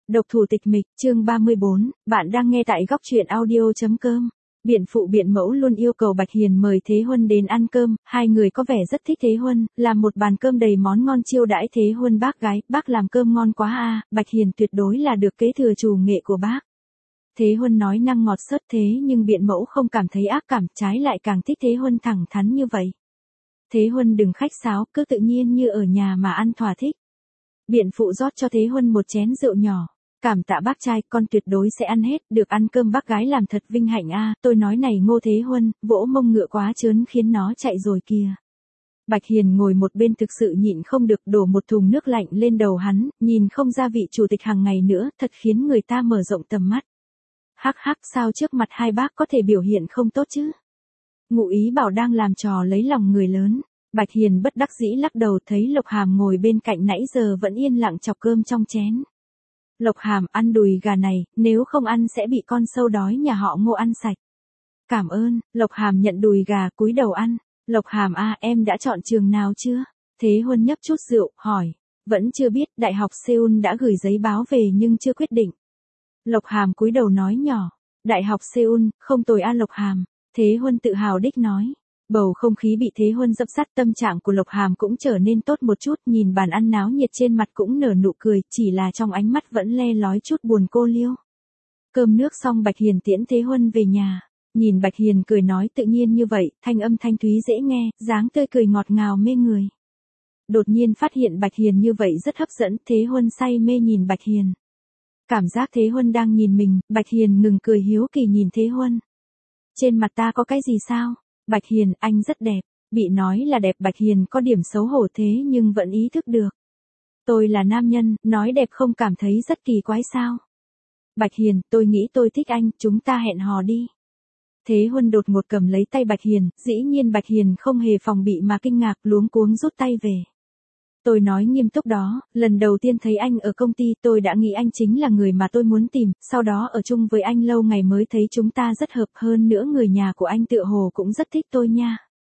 Độc thủ tịch mịch, chương 34, bạn đang nghe tại góc truyện audio.com. Biện phụ biện mẫu luôn yêu cầu Bạch Hiền mời Thế Huân đến ăn cơm, hai người có vẻ rất thích Thế Huân, làm một bàn cơm đầy món ngon chiêu đãi Thế Huân bác gái, bác làm cơm ngon quá a, Bạch Hiền tuyệt đối là được kế thừa chủ nghệ của bác. Thế Huân nói năng ngọt xớt thế nhưng biện mẫu không cảm thấy ác cảm, trái lại càng thích Thế Huân thẳng thắn như vậy. Thế Huân đừng khách sáo, cứ tự nhiên như ở nhà mà ăn thỏa thích. Biện phụ rót cho Thế Huân một chén rượu nhỏ. Cảm tạ bác trai, con tuyệt đối sẽ ăn hết, được ăn cơm bác gái làm thật vinh hạnh a, tôi nói này Ngô Thế Huân, vỗ mông ngựa quá trớn khiến nó chạy rồi kìa. Bạch Hiền ngồi một bên thực sự nhịn không được đổ một thùng nước lạnh lên đầu hắn, nhìn không ra vị chủ tịch hàng ngày nữa, thật khiến người ta mở rộng tầm mắt. Hắc hắc, sao trước mặt hai bác có thể biểu hiện không tốt chứ? Ngụ ý bảo đang làm trò lấy lòng người lớn. Bạch Hiền bất đắc dĩ lắc đầu thấy Lộc Hàm ngồi bên cạnh nãy giờ vẫn yên lặng chọc cơm trong chén. Lộc Hàm ăn đùi gà này, nếu không ăn sẽ bị con sâu đói nhà họ Ngô ăn sạch. Cảm ơn, Lộc Hàm nhận đùi gà cúi đầu ăn. Lộc Hàm a, em đã chọn trường nào chưa? Thế Huân nhấp chút rượu, hỏi. Vẫn chưa biết, Đại học Seoul đã gửi giấy báo về nhưng chưa quyết định. Lộc Hàm cúi đầu nói nhỏ. Đại học Seoul, không tồi a Lộc Hàm. Thế Huân tự hào đích nói. Bầu không khí bị Thế Huân dập dắt, tâm trạng của Lộc Hàm cũng trở nên tốt một chút, nhìn bàn ăn náo nhiệt trên mặt cũng nở nụ cười, chỉ là trong ánh mắt vẫn le lói chút buồn cô liêu. Cơm nước xong Bạch Hiền tiễn Thế Huân về nhà, nhìn Bạch Hiền cười nói tự nhiên như vậy, thanh âm thanh thúy dễ nghe, dáng tươi cười ngọt ngào mê người. Đột nhiên phát hiện Bạch Hiền như vậy rất hấp dẫn, Thế Huân say mê nhìn Bạch Hiền. Cảm giác Thế Huân đang nhìn mình, Bạch Hiền ngừng cười hiếu kỳ nhìn Thế Huân. Trên mặt ta có cái gì sao? Bạch Hiền, anh rất đẹp. Bị nói là đẹp Bạch Hiền có điểm xấu hổ thế nhưng vẫn ý thức được. Tôi là nam nhân, nói đẹp không cảm thấy rất kỳ quái sao? Bạch Hiền, tôi nghĩ tôi thích anh, chúng ta hẹn hò đi. Thế Huân đột ngột cầm lấy tay Bạch Hiền, dĩ nhiên Bạch Hiền không hề phòng bị mà kinh ngạc luống cuống rút tay về. Tôi nói nghiêm túc đó, lần đầu tiên thấy anh ở công ty tôi đã nghĩ anh chính là người mà tôi muốn tìm, sau đó ở chung với anh lâu ngày mới thấy chúng ta rất hợp, hơn nữa người nhà của anh tựa hồ cũng rất thích tôi nha.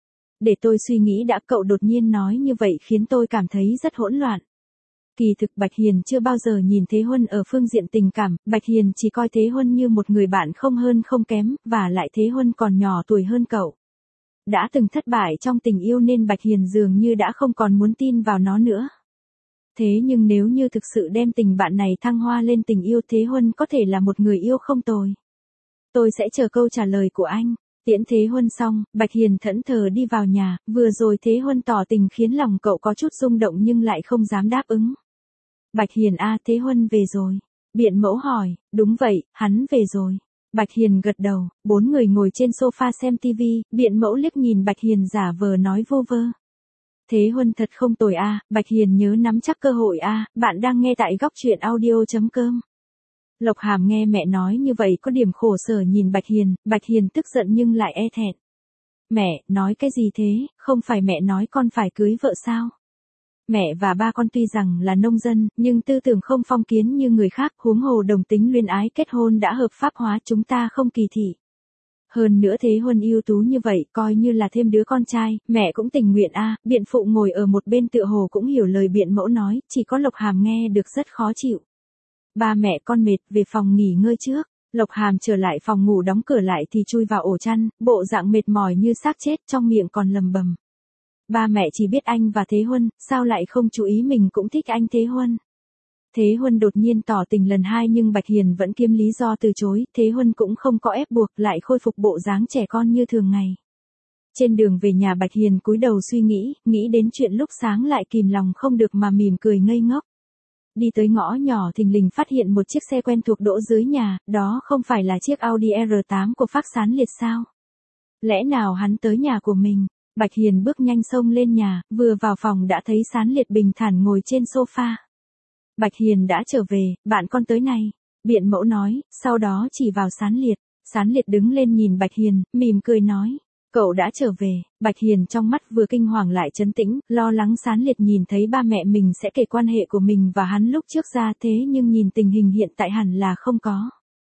Để tôi suy nghĩ đã, cậu đột nhiên nói như vậy khiến tôi cảm thấy rất hỗn loạn. Kỳ thực Bạch Hiền chưa bao giờ nhìn Thế Huân ở phương diện tình cảm, Bạch Hiền chỉ coi Thế Huân như một người bạn không hơn không kém, và lại Thế Huân còn nhỏ tuổi hơn cậu. Đã từng thất bại trong tình yêu nên Bạch Hiền dường như đã không còn muốn tin vào nó nữa. Thế nhưng nếu như thực sự đem tình bạn này thăng hoa lên tình yêu, Thế Huân có thể là một người yêu không tồi. Tôi sẽ chờ câu trả lời của anh. Tiễn Thế Huân xong, Bạch Hiền thẫn thờ đi vào nhà, vừa rồi Thế Huân tỏ tình khiến lòng cậu có chút rung động nhưng lại không dám đáp ứng. Bạch Hiền a, Thế Huân về rồi. Biện mẫu hỏi, đúng vậy, hắn về rồi. Bạch Hiền gật đầu, bốn người ngồi trên sofa xem tivi, biện mẫu liếc nhìn Bạch Hiền giả vờ nói vô vơ. Thế Huân thật không tồi a, Bạch Hiền nhớ nắm chắc cơ hội a, bạn đang nghe tại góc truyện audio.com. Lộc Hàm nghe mẹ nói như vậy có điểm khổ sở nhìn Bạch Hiền tức giận nhưng lại e thẹn. Mẹ, nói cái gì thế, không phải mẹ nói con phải cưới vợ sao? Mẹ và ba con tuy rằng là nông dân, nhưng tư tưởng không phong kiến như người khác, huống hồ đồng tính luyến ái kết hôn đã hợp pháp hóa, chúng ta không kỳ thị. Hơn nữa Thế Huân ưu tú như vậy, coi như là thêm đứa con trai, mẹ cũng tình nguyện a. Biện phụ ngồi ở một bên tựa hồ cũng hiểu lời biện mẫu nói, chỉ có Lộc Hàm nghe được rất khó chịu. Ba mẹ con mệt, về phòng nghỉ ngơi trước. Lộc Hàm trở lại phòng ngủ đóng cửa lại thì chui vào ổ chăn, bộ dạng mệt mỏi như xác chết, trong miệng còn lầm bầm. Ba mẹ chỉ biết anh và Thế Huân, sao lại không chú ý mình cũng thích anh Thế Huân. Thế Huân đột nhiên tỏ tình lần hai nhưng Bạch Hiền vẫn kiếm lý do từ chối, Thế Huân cũng không có ép buộc, lại khôi phục bộ dáng trẻ con như thường ngày. Trên đường về nhà Bạch Hiền cúi đầu suy nghĩ đến chuyện lúc sáng lại kìm lòng không được mà mỉm cười ngây ngốc. Đi tới ngõ nhỏ thình lình phát hiện một chiếc xe quen thuộc đỗ dưới nhà, đó không phải là chiếc Audi R8 của Phác Sán Liệt sao? Lẽ nào hắn tới nhà của mình? Bạch Hiền bước nhanh xông lên nhà, vừa vào phòng đã thấy Sán Liệt bình thản ngồi trên sofa. Bạch Hiền đã trở về, bạn con tới này. Biện mẫu nói, sau đó chỉ vào Sán Liệt. Sán Liệt đứng lên nhìn Bạch Hiền, mỉm cười nói. Cậu đã trở về. Bạch Hiền trong mắt vừa kinh hoàng lại trấn tĩnh, lo lắng Sán Liệt nhìn thấy ba mẹ mình sẽ kể quan hệ của mình và hắn lúc trước ra thế nhưng nhìn tình hình hiện tại hẳn là không có.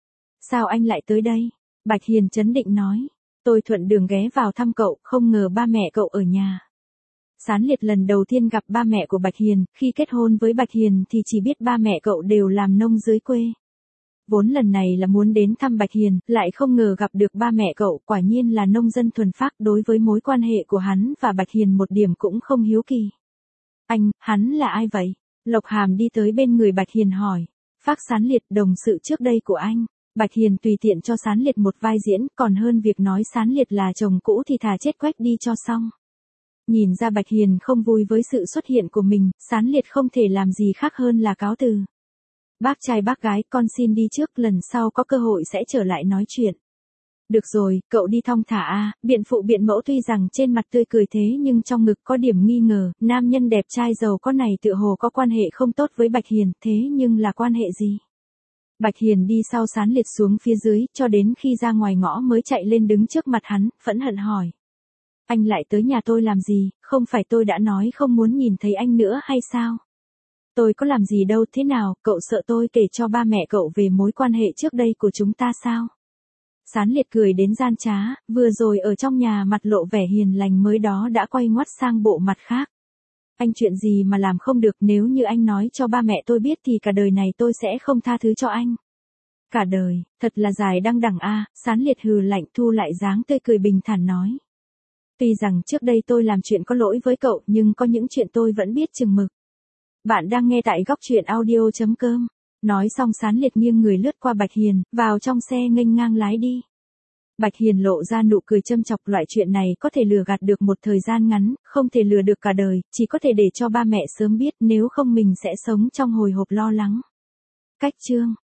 Sao anh lại tới đây? Bạch Hiền trấn định nói. Tôi thuận đường ghé vào thăm cậu, không ngờ ba mẹ cậu ở nhà. Sán Liệt lần đầu tiên gặp ba mẹ của Bạch Hiền, khi kết hôn với Bạch Hiền thì chỉ biết ba mẹ cậu đều làm nông dưới quê. Vốn lần này là muốn đến thăm Bạch Hiền, lại không ngờ gặp được ba mẹ cậu, quả nhiên là nông dân thuần phác. Đối với mối quan hệ của hắn và Bạch Hiền một điểm cũng không hiếu kỳ. Hắn là ai vậy? Lộc Hàm đi tới bên người Bạch Hiền hỏi. Phác Sán Liệt, đồng sự trước đây của anh. Bạch Hiền tùy tiện cho Sán Liệt một vai diễn, còn hơn việc nói Sán Liệt là chồng cũ thì thà chết quách đi cho xong. Nhìn ra Bạch Hiền không vui với sự xuất hiện của mình, Sán Liệt không thể làm gì khác hơn là cáo từ. Bác trai bác gái, con xin đi trước, lần sau có cơ hội sẽ trở lại nói chuyện. Được rồi, cậu đi thong thả a. Biện phụ biện mẫu tuy rằng trên mặt tươi cười thế nhưng trong ngực có điểm nghi ngờ, nam nhân đẹp trai giàu có này tựa hồ có quan hệ không tốt với Bạch Hiền, thế nhưng là quan hệ gì? Bạch Hiền đi sau Sán Liệt xuống phía dưới, cho đến khi ra ngoài ngõ mới chạy lên đứng trước mặt hắn, phẫn hận hỏi. Anh lại tới nhà tôi làm gì, không phải tôi đã nói không muốn nhìn thấy anh nữa hay sao? Tôi có làm gì đâu, thế nào, cậu sợ tôi kể cho ba mẹ cậu về mối quan hệ trước đây của chúng ta sao? Sán Liệt cười đến gian trá, vừa rồi ở trong nhà mặt lộ vẻ hiền lành mới đó đã quay ngoắt sang bộ mặt khác. Anh chuyện gì mà làm không được, nếu như anh nói cho ba mẹ tôi biết thì cả đời này tôi sẽ không tha thứ cho anh. Cả đời, thật là dài đăng đẳng a. Sán Liệt hừ lạnh, thu lại dáng tươi cười bình thản nói. Tuy rằng trước đây tôi làm chuyện có lỗi với cậu nhưng có những chuyện tôi vẫn biết chừng mực. Bạn đang nghe tại góc truyện audio.com. Nói xong Sán Liệt nghiêng người lướt qua Bạch Hiền, vào trong xe nghênh ngang lái đi. Bạch Hiền lộ ra nụ cười châm chọc, loại chuyện này có thể lừa gạt được một thời gian ngắn, không thể lừa được cả đời, chỉ có thể để cho ba mẹ sớm biết, nếu không mình sẽ sống trong hồi hộp lo lắng. Cách chương